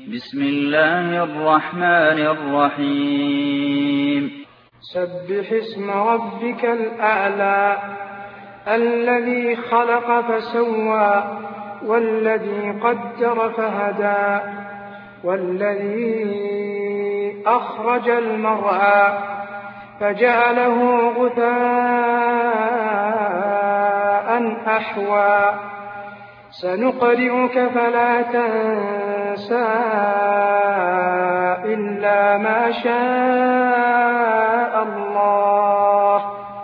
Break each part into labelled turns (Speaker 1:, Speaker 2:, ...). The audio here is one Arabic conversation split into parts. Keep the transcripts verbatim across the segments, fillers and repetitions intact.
Speaker 1: بسم الله الرحمن الرحيم
Speaker 2: سبح اسم ربك الأعلى الذي خلق فسوى والذي قدر فهدى والذي أخرج المرعى فجعله غثاء أحوى سنقرئك فلا تنسى إلا ما شاء الله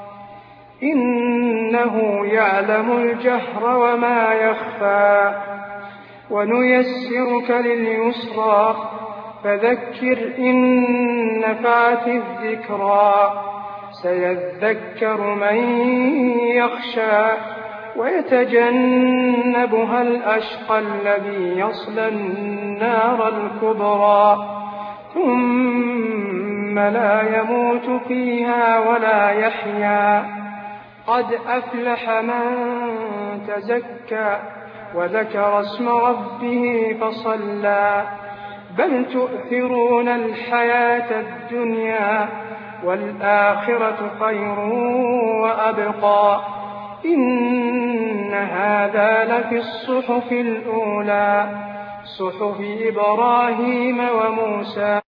Speaker 2: إنه يعلم الجهر وما يخفى ونيسرك لليسرى فذكر إن نفعت الذكرى سيذكر من يخشى ويتجنبها الأشقى الذي يصلى النار الكبرى ثم لا يموت فيها ولا يحيا قد أفلح من تزكى وذكر اسم ربه فصلى بل تؤثرون الحياة الدنيا والآخرة خير وأبقى إن هذا لفي الصحف الأولى صحف إبراهيم وموسى.